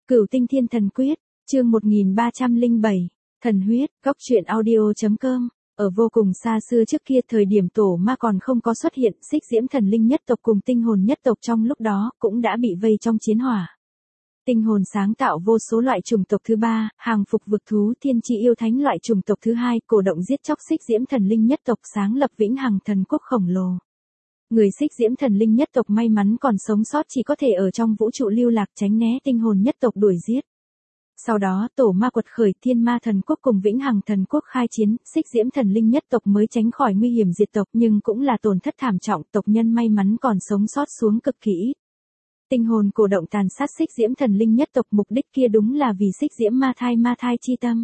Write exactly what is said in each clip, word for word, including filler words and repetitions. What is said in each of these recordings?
Cửu Tinh Thiên Thần Quyết, chương một nghìn ba trăm lẻ bảy, Thần Huyết, góc truyện audio.com. Ở vô cùng xa xưa trước kia, thời điểm tổ ma còn không có xuất hiện, Xích Diễm Thần Linh nhất tộc cùng Tinh Hồn nhất tộc trong lúc đó cũng đã bị vây trong chiến hỏa. Tinh Hồn sáng tạo vô số loại chủng tộc thứ ba, hàng phục vực thú, thiên chi yêu thánh loại chủng tộc thứ hai, cổ động giết chóc Xích Diễm Thần Linh nhất tộc, sáng lập vĩnh hằng thần quốc khổng lồ. Người Xích Diễm Thần Linh nhất tộc may mắn còn sống sót chỉ có thể ở trong vũ trụ lưu lạc tránh né Tinh Hồn nhất tộc đuổi giết. Sau đó tổ ma quật khởi, thiên ma thần quốc cùng vĩnh hằng thần quốc khai chiến, Xích Diễm Thần Linh nhất tộc mới tránh khỏi nguy hiểm diệt tộc, nhưng cũng là tổn thất thảm trọng, tộc nhân may mắn còn sống sót xuống cực kỳ ít. Tinh hồn cổ động tàn sát Xích Diễm Thần Linh nhất tộc, mục đích kia đúng là vì Xích Diễm ma thai, ma thai chi tâm.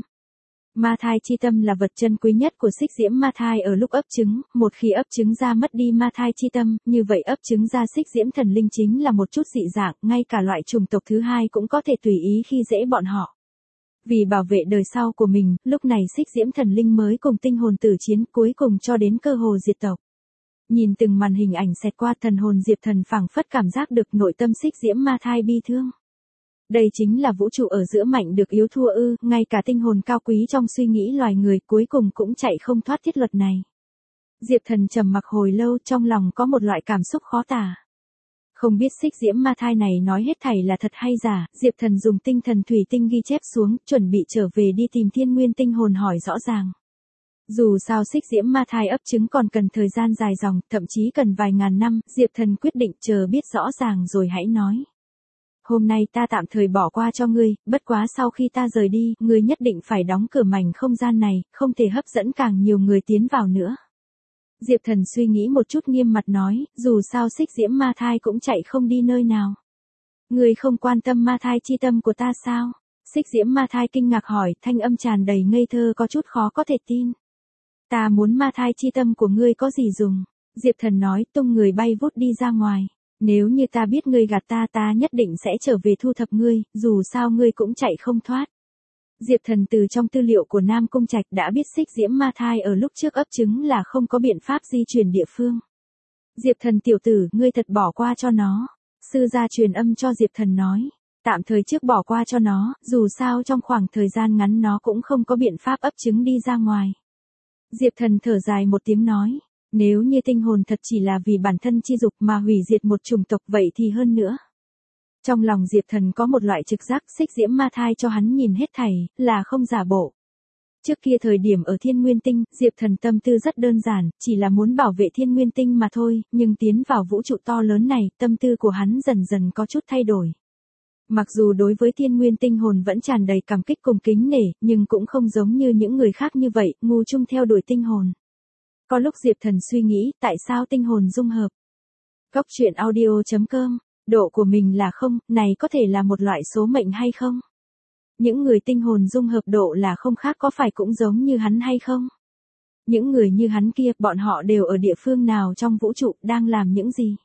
Ma thai chi tâm là vật chân quý nhất của Xích Diễm ma thai ở lúc ấp trứng, một khi ấp trứng ra mất đi ma thai chi tâm, như vậy ấp trứng ra Xích Diễm Thần Linh chính là một chút dị dạng, ngay cả loại chủng tộc thứ hai cũng có thể tùy ý khi dễ bọn họ. Vì bảo vệ đời sau của mình, lúc này Xích Diễm Thần Linh mới cùng tinh hồn tử chiến, cuối cùng cho đến cơ hồ diệt tộc. Nhìn từng màn hình ảnh xẹt qua, thần hồn Diệp Thần phảng phất cảm giác được nội tâm Xích Diễm ma thai bi thương. Đây chính là vũ trụ ở giữa mạnh được yếu thua ư, ngay cả tinh hồn cao quý trong suy nghĩ loài người cuối cùng cũng chạy không thoát thiết luật này. Diệp Thần trầm mặc hồi lâu, trong lòng có một loại cảm xúc khó tả. Không biết Xích Diễm ma thai này nói hết thảy là thật hay giả, Diệp Thần dùng tinh thần thủy tinh ghi chép xuống, chuẩn bị trở về đi tìm thiên nguyên tinh hồn hỏi rõ ràng. Dù sao Xích Diễm ma thai ấp trứng còn cần thời gian dài dòng, thậm chí cần vài ngàn năm, Diệp Thần quyết định chờ biết rõ ràng rồi hãy nói. Hôm nay ta tạm thời bỏ qua cho ngươi, bất quá sau khi ta rời đi, ngươi nhất định phải đóng cửa mảnh không gian này, không thể hấp dẫn càng nhiều người tiến vào nữa. Diệp Thần suy nghĩ một chút, nghiêm mặt nói, dù sao Xích Diễm ma thai cũng chạy không đi nơi nào. Ngươi không quan tâm ma thai chi tâm của ta sao? Xích Diễm ma thai kinh ngạc hỏi, thanh âm tràn đầy ngây thơ, có chút khó có thể tin. Ta muốn ma thai chi tâm của ngươi có gì dùng? Diệp Thần nói, tung người bay vút đi ra ngoài. Nếu như ta biết ngươi gạt ta, ta nhất định sẽ trở về thu thập ngươi, dù sao ngươi cũng chạy không thoát. Diệp Thần từ trong tư liệu của Nam Cung Trạch đã biết Xích Diễm ma thai ở lúc trước ấp trứng là không có biện pháp di chuyển địa phương. Diệp Thần tiểu tử, ngươi thật bỏ qua cho nó. Sư gia truyền âm cho Diệp Thần nói, tạm thời trước bỏ qua cho nó, dù sao trong khoảng thời gian ngắn nó cũng không có biện pháp ấp trứng đi ra ngoài. Diệp Thần thở dài một tiếng nói, nếu như tinh hồn thật chỉ là vì bản thân chi dục mà hủy diệt một chủng tộc vậy thì hơn nữa. Trong lòng Diệp Thần có một loại trực giác, Xích Diễm ma thai cho hắn nhìn hết thảy, là không giả bộ. Trước kia thời điểm ở Thiên Nguyên Tinh, Diệp Thần tâm tư rất đơn giản, chỉ là muốn bảo vệ Thiên Nguyên Tinh mà thôi, nhưng tiến vào vũ trụ to lớn này, tâm tư của hắn dần dần có chút thay đổi. Mặc dù đối với Thiên Nguyên Tinh hồn vẫn tràn đầy cảm kích cùng kính nể, nhưng cũng không giống như những người khác như vậy, ngu chung theo đuổi tinh hồn. Có lúc Diệp Thần suy nghĩ, tại sao tinh hồn dung hợp? Góc truyện audio.com, độ của mình là không, này có thể là một loại số mệnh hay không? Những người tinh hồn dung hợp độ là không khác có phải cũng giống như hắn hay không? Những người như hắn kia, bọn họ đều ở địa phương nào trong vũ trụ, đang làm những gì?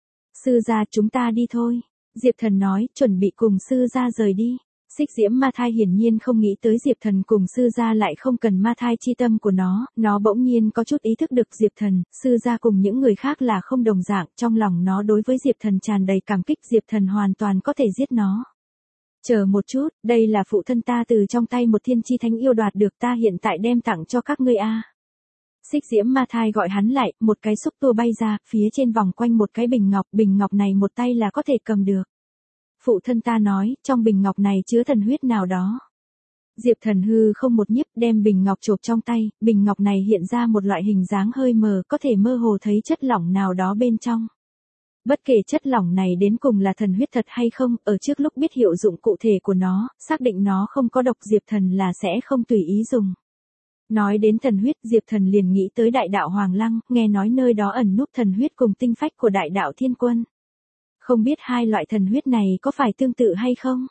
Sư gia, chúng ta đi thôi. Diệp Thần nói, chuẩn bị cùng sư gia rời đi. Xích Diễm ma thai hiển nhiên không nghĩ tới Diệp Thần cùng sư gia lại không cần ma thai chi tâm của nó, nó bỗng nhiên có chút ý thức được Diệp Thần, sư gia cùng những người khác là không đồng dạng, trong lòng nó đối với Diệp Thần tràn đầy cảm kích, Diệp Thần hoàn toàn có thể giết nó. Chờ một chút, đây là phụ thân ta từ trong tay một thiên chi thánh yêu đoạt được, ta hiện tại đem tặng cho các ngươi a. Xích Diễm ma thai gọi hắn lại, một cái xúc tua bay ra, phía trên vòng quanh một cái bình ngọc, bình ngọc này một tay là có thể cầm được. Phụ thân ta nói, trong bình ngọc này chứa thần huyết nào đó. Diệp Thần hư không một nhiếp, đem bình ngọc chộp trong tay, bình ngọc này hiện ra một loại hình dáng hơi mờ, có thể mơ hồ thấy chất lỏng nào đó bên trong. Bất kể chất lỏng này đến cùng là thần huyết thật hay không, ở trước lúc biết hiệu dụng cụ thể của nó, xác định nó không có độc, Diệp Thần là sẽ không tùy ý dùng. Nói đến thần huyết, Diệp Thần liền nghĩ tới đại đạo Hoàng Lăng, nghe nói nơi đó ẩn núp thần huyết cùng tinh phách của đại đạo Thiên Quân. Không biết hai loại thần huyết này có phải tương tự hay không?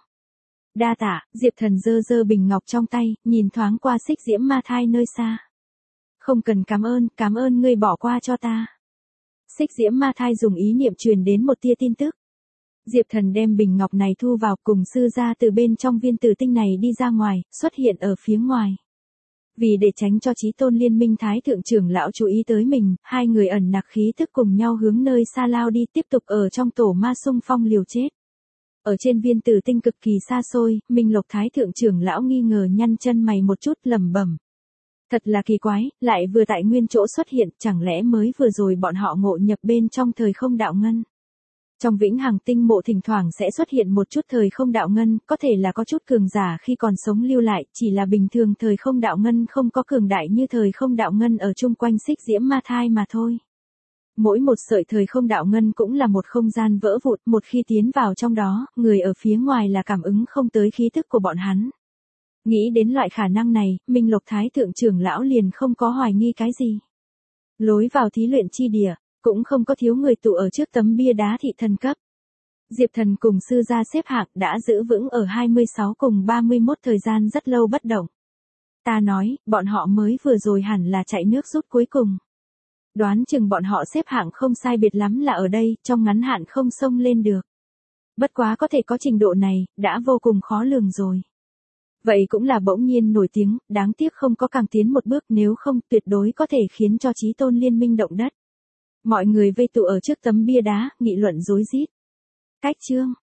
Đa tạ, Diệp Thần giơ giơ bình ngọc trong tay, nhìn thoáng qua Xích Diễm ma thai nơi xa. Không cần cảm ơn, cảm ơn ngươi bỏ qua cho ta. Xích Diễm ma thai dùng ý niệm truyền đến một tia tin tức. Diệp Thần đem bình ngọc này thu vào, cùng sư gia từ bên trong viên tử tinh này đi ra ngoài, xuất hiện ở phía ngoài. Vì để tránh cho Chí Tôn Liên Minh Thái Thượng trưởng lão chú ý tới mình, hai người ẩn nặc khí thức cùng nhau hướng nơi xa lao đi, tiếp tục ở trong tổ ma xung phong liều chết. Ở trên viên tử tinh cực kỳ xa xôi, Minh Lộc Thái thượng trưởng lão nghi ngờ nhăn chân mày một chút lẩm bẩm. Thật là kỳ quái, lại vừa tại nguyên chỗ xuất hiện, chẳng lẽ mới vừa rồi bọn họ ngộ nhập bên trong thời không đạo ngân. Trong vĩnh hằng tinh mộ thỉnh thoảng sẽ xuất hiện một chút thời không đạo ngân, có thể là có chút cường giả khi còn sống lưu lại, chỉ là bình thường thời không đạo ngân không có cường đại như thời không đạo ngân ở chung quanh xích diễm ma thai mà thôi. Mỗi một sợi thời không đạo ngân cũng là một không gian vỡ vụn, một khi tiến vào trong đó, người ở phía ngoài là cảm ứng không tới khí tức của bọn hắn. Nghĩ đến loại khả năng này, Minh Lộc Thái thượng trưởng lão liền không có hoài nghi cái gì. Lối vào thí luyện chi địa, cũng không có thiếu người tụ ở trước tấm bia đá thị thần cấp. Diệp Thần cùng sư gia xếp hạng đã giữ vững ở hai mươi sáu cùng ba mươi mốt thời gian rất lâu bất động. Ta nói, bọn họ mới vừa rồi hẳn là chạy nước rút cuối cùng. Đoán chừng bọn họ xếp hạng không sai biệt lắm là ở đây, trong ngắn hạn không xông lên được. Bất quá có thể có trình độ này, đã vô cùng khó lường rồi. Vậy cũng là bỗng nhiên nổi tiếng, đáng tiếc không có càng tiến một bước, nếu không tuyệt đối có thể khiến cho chí tôn liên minh động đất. Mọi người vây tụ ở trước tấm bia đá, nghị luận rối rít. Cách chương